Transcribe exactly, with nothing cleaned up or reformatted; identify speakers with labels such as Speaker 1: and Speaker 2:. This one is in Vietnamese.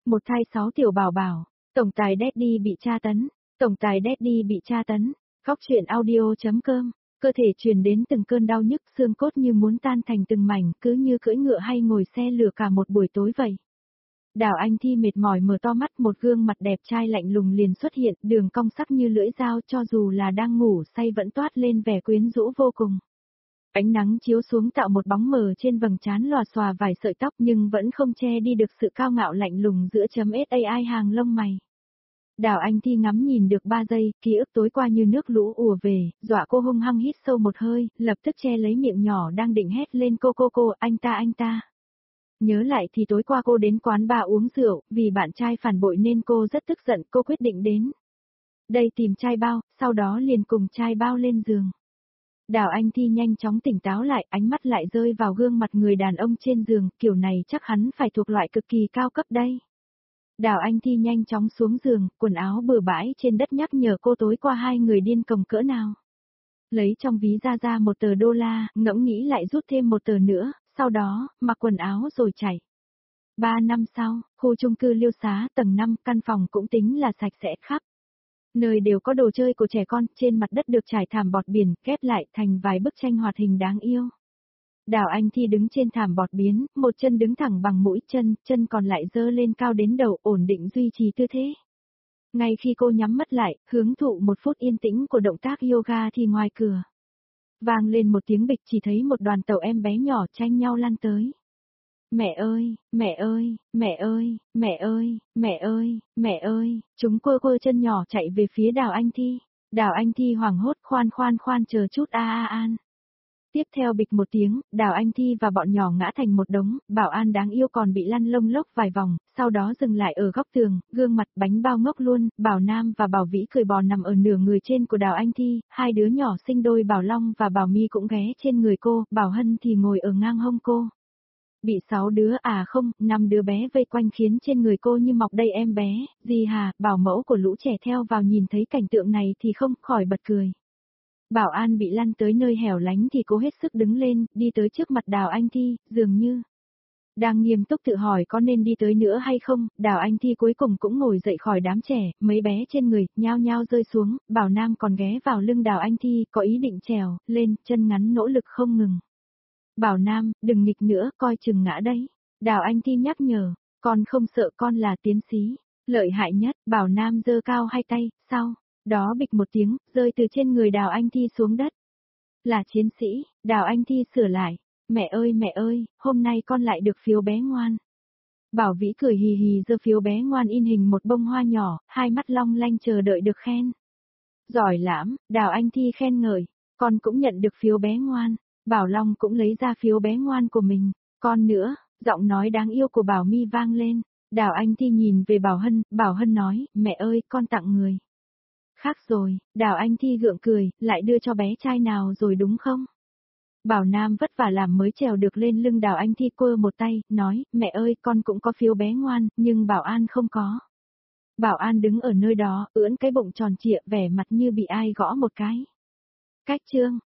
Speaker 1: Một thai sáu tiểu bảo bảo, tổng tài Daddy bị tra tấn, tổng tài Daddy bị tra tấn, khóc chuyện audio.com, cơ thể truyền đến từng cơn đau nhức xương cốt như muốn tan thành từng mảnh cứ như cưỡi ngựa hay ngồi xe lửa cả một buổi tối vậy. Đào Anh Thi mệt mỏi mở to mắt một gương mặt đẹp trai lạnh lùng liền xuất hiện đường cong sắc như lưỡi dao cho dù là đang ngủ say vẫn toát lên vẻ quyến rũ vô cùng. Ánh nắng chiếu xuống tạo một bóng mờ trên vầng trán lòa xòa vài sợi tóc nhưng vẫn không che đi được sự cao ngạo lạnh lùng giữa chấm sai hàng lông mày. Đào Anh Thi ngắm nhìn được ba giây, ký ức tối qua như nước lũ ùa về, dọa cô hung hăng hít sâu một hơi, lập tức che lấy miệng nhỏ đang định hét lên cô cô cô, anh ta anh ta. Nhớ lại thì tối qua cô đến quán bar uống rượu, vì bạn trai phản bội nên cô rất tức giận, cô quyết định đến đây tìm trai bao, sau đó liền cùng trai bao lên giường. Đào Anh Thi nhanh chóng tỉnh táo lại, ánh mắt lại rơi vào gương mặt người đàn ông trên giường, kiểu này chắc hắn phải thuộc loại cực kỳ cao cấp đây. Đào Anh Thi nhanh chóng xuống giường, quần áo bừa bãi trên đất nhắc nhở cô tối qua hai người điên cồng cỡ nào. Lấy trong ví ra ra một tờ đô la, ngẫm nghĩ lại rút thêm một tờ nữa, sau đó, mặc quần áo rồi chạy. Ba năm sau, khu chung cư Liêu Xá tầng năm, căn phòng cũng tính là sạch sẽ khắp. Nơi đều có đồ chơi của trẻ con, trên mặt đất được trải thảm bọt biển, ghép lại thành vài bức tranh hoạt hình đáng yêu. Đào Anh Thi đứng trên thảm bọt biến, một chân đứng thẳng bằng mũi chân, chân còn lại giơ lên cao đến đầu, ổn định duy trì tư thế. Ngay khi cô nhắm mắt lại, hưởng thụ một phút yên tĩnh của động tác yoga thì ngoài cửa vang lên một tiếng bịch, chỉ thấy một đoàn tàu em bé nhỏ tranh nhau lăn tới. Mẹ ơi, mẹ ơi, mẹ ơi, mẹ ơi, mẹ ơi, mẹ ơi, chúng quơ quơ chân nhỏ chạy về phía Đào Anh Thi. Đào Anh Thi hoảng hốt khoan khoan khoan chờ chút a a an. Tiếp theo bịch một tiếng, Đào Anh Thi và bọn nhỏ ngã thành một đống, Bảo An đáng yêu còn bị lăn lông lốc vài vòng, sau đó dừng lại ở góc tường, gương mặt bánh bao ngốc luôn, Bảo Nam và Bảo Vĩ cười bò nằm ở nửa người trên của Đào Anh Thi, hai đứa nhỏ sinh đôi Bảo Long và Bảo My cũng ghé trên người cô, Bảo Hân thì ngồi ở ngang hông cô. Bị sáu đứa à không, năm đứa bé vây quanh khiến trên người cô như mọc đầy em bé, dì Hà, bảo mẫu của lũ trẻ theo vào nhìn thấy cảnh tượng này thì không khỏi bật cười. Bảo An bị lăn tới nơi hẻo lánh thì cố hết sức đứng lên, đi tới trước mặt Đào Anh Thi, dường như đang nghiêm túc tự hỏi có nên đi tới nữa hay không. Đào Anh Thi cuối cùng cũng ngồi dậy khỏi đám trẻ, mấy bé trên người, nhao nhao rơi xuống, Bảo Nam còn ghé vào lưng Đào Anh Thi, có ý định trèo lên, chân ngắn nỗ lực không ngừng. Bảo Nam, đừng nghịch nữa, coi chừng ngã đấy. Đào Anh Thi nhắc nhở, con không sợ, con là tiến sĩ. Lợi hại nhất, Bảo Nam giơ cao hai tay, sau đó bịch một tiếng, rơi từ trên người Đào Anh Thi xuống đất. Là chiến sĩ, Đào Anh Thi sửa lại. Mẹ ơi mẹ ơi, hôm nay con lại được phiếu bé ngoan. Bảo Vĩ cười hì hì giơ phiếu bé ngoan in hình một bông hoa nhỏ, hai mắt long lanh chờ đợi được khen. Giỏi lắm, Đào Anh Thi khen ngợi, con cũng nhận được phiếu bé ngoan. Bảo Long cũng lấy ra phiếu bé ngoan của mình, con nữa, giọng nói đáng yêu của Bảo My vang lên. Đào Anh Thi nhìn về Bảo Hân, Bảo Hân nói, mẹ ơi, con tặng người. Khác rồi, Đào Anh Thi gượng cười, lại đưa cho bé trai nào rồi đúng không? Bảo Nam vất vả làm mới trèo được lên lưng Đào Anh Thi quơ một tay, nói, mẹ ơi, con cũng có phiếu bé ngoan, nhưng Bảo An không có. Bảo An đứng ở nơi đó, ưỡn cái bụng tròn trịa vẻ mặt như bị ai gõ một cái. Cách chương.